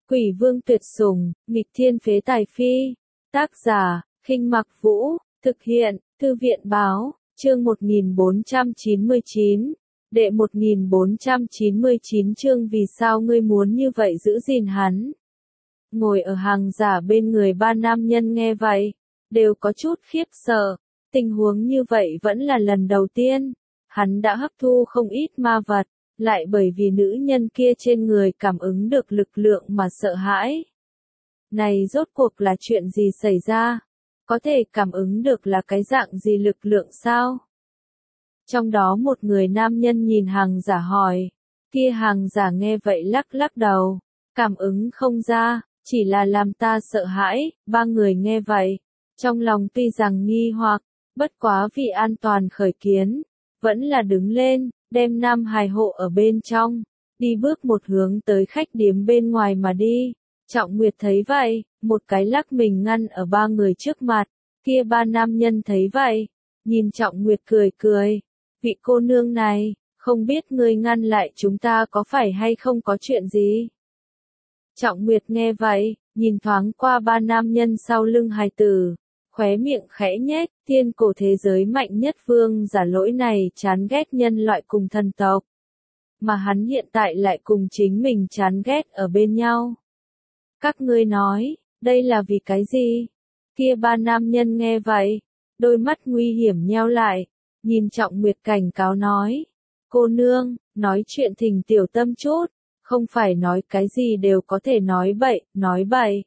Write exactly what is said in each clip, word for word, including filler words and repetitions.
Quỷ vương tuyệt sủng, nghịch thiên phế tài phi. Tác giả, Khinh Mặc Vũ, thực hiện, Thư viện báo, chương một nghìn bốn trăm chín mươi chín. Đệ một nghìn bốn trăm chín mươi chín chương vì sao ngươi muốn như vậy giữ gìn hắn. Ngồi ở hàng giả bên người ba nam nhân nghe vậy, đều có chút khiếp sợ. Tình huống như vậy vẫn là lần đầu tiên. Hắn đã hấp thu không ít ma vật, lại bởi vì nữ nhân kia trên người cảm ứng được lực lượng mà sợ hãi. Này rốt cuộc là chuyện gì xảy ra? Có thể cảm ứng được là cái dạng gì lực lượng sao? Trong đó một người nam nhân nhìn hàng giả hỏi. Kia hàng giả nghe vậy lắc lắc đầu. Cảm ứng không ra, chỉ là làm ta sợ hãi. Ba người nghe vậy. Trong lòng tuy rằng nghi hoặc, bất quá vì an toàn khởi kiến. Vẫn là đứng lên, đem nam hài hộ ở bên trong. Đi bước một hướng tới khách điếm bên ngoài mà đi. Trọng Nguyệt thấy vậy, một cái lắc mình ngăn ở ba người trước mặt. Kia ba nam nhân thấy vậy, nhìn Trọng Nguyệt cười cười. Vị cô nương này, không biết ngươi ngăn lại chúng ta có phải hay không có chuyện gì? Trọng Nguyệt nghe vậy, nhìn thoáng qua ba nam nhân sau lưng hài tử. Khóe miệng khẽ nhếch, thiên cổ thế giới mạnh nhất vương giả lỗi này chán ghét nhân loại cùng thần tộc. Mà hắn hiện tại lại cùng chính mình chán ghét ở bên nhau. Các ngươi nói, đây là vì cái gì? Kia ba nam nhân nghe vậy, đôi mắt nguy hiểm nheo lại, nhìn Trọng Nguyệt cảnh cáo nói. Cô nương, nói chuyện thình tiểu tâm chút, không phải nói cái gì đều có thể nói bậy, nói bậy.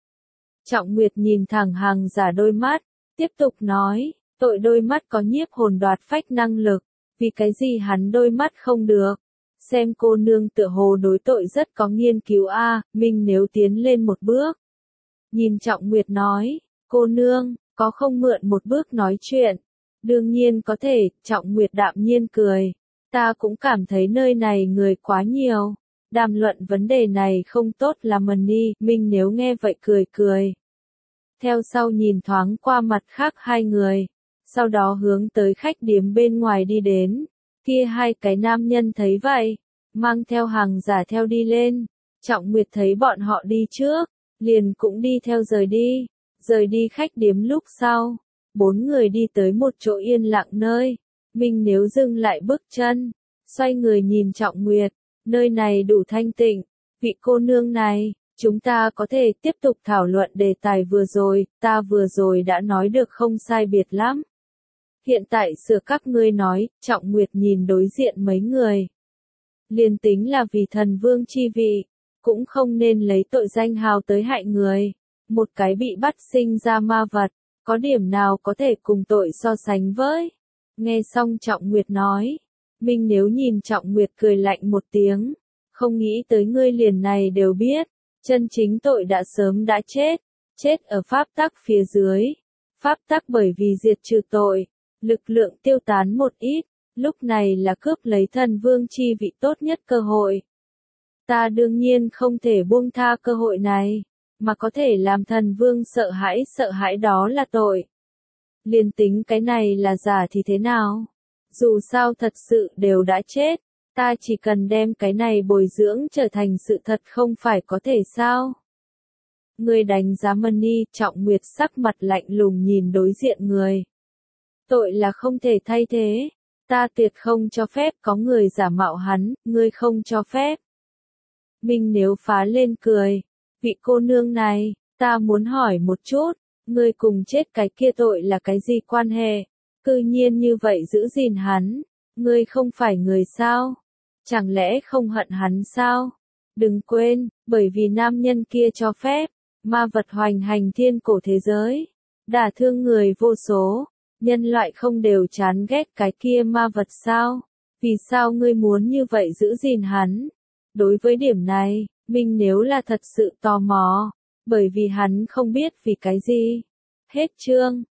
Trọng Nguyệt nhìn thẳng hàng giả đôi mắt, tiếp tục nói, tội đôi mắt có nhiếp hồn đoạt phách năng lực, vì cái gì hắn đôi mắt không được. Xem cô nương tựa hồ đối tội rất có nghiên cứu a, à, mình nếu tiến lên một bước. Nhìn Trọng Nguyệt nói, cô nương, có không mượn một bước nói chuyện? Đương nhiên có thể, Trọng Nguyệt đạm nhiên cười. Ta cũng cảm thấy nơi này người quá nhiều. Đàm luận vấn đề này không tốt là mần đi, mình nếu nghe vậy cười cười. Theo sau nhìn thoáng qua mặt khác hai người. Sau đó hướng tới khách điếm bên ngoài đi đến. Kia hai cái nam nhân thấy vậy, mang theo hàng giả theo đi lên. Trọng Nguyệt thấy bọn họ đi trước, liền cũng đi theo rời đi. Rời đi khách điếm lúc sau, bốn người đi tới một chỗ yên lặng nơi. Mình nếu dừng lại bước chân, xoay người nhìn Trọng Nguyệt, nơi này đủ thanh tịnh. Vị cô nương này, chúng ta có thể tiếp tục thảo luận đề tài vừa rồi, ta vừa rồi đã nói được không sai biệt lắm. Hiện tại sửa các ngươi nói, Trọng Nguyệt nhìn đối diện mấy người. Liên tính là vì thần vương chi vị, cũng không nên lấy tội danh hào tới hại người. Một cái bị bắt sinh ra ma vật, có điểm nào có thể cùng tội so sánh với. Nghe xong Trọng Nguyệt nói, mình nếu nhìn Trọng Nguyệt cười lạnh một tiếng, không nghĩ tới ngươi liền này đều biết, chân chính tội đã sớm đã chết, chết ở pháp tắc phía dưới. Pháp tắc bởi vì diệt trừ tội, lực lượng tiêu tán một ít, lúc này là cướp lấy thần vương chi vị tốt nhất cơ hội. Ta đương nhiên không thể buông tha cơ hội này, mà có thể làm thần vương sợ hãi sợ hãi đó là tội. Liên tính cái này là giả thì thế nào? Dù sao thật sự đều đã chết, ta chỉ cần đem cái này bồi dưỡng trở thành sự thật không phải có thể sao? Người đánh giá Money, Trọng Nguyệt sắc mặt lạnh lùng nhìn đối diện người. Tội là không thể thay thế, ta tuyệt không cho phép có người giả mạo hắn, ngươi không cho phép. Mình nếu phá lên cười, vị cô nương này, ta muốn hỏi một chút, ngươi cùng chết cái kia tội là cái gì quan hệ? Cư nhiên như vậy giữ gìn hắn, ngươi không phải người sao? Chẳng lẽ không hận hắn sao? Đừng quên, bởi vì nam nhân kia cho phép, ma vật hoành hành thiên cổ thế giới, đả thương người vô số, nhân loại không đều chán ghét cái kia ma vật sao? Vì sao ngươi muốn như vậy giữ gìn hắn? Đối với điểm này, mình nếu là thật sự tò mò, bởi vì hắn không biết vì cái gì. Hết chương.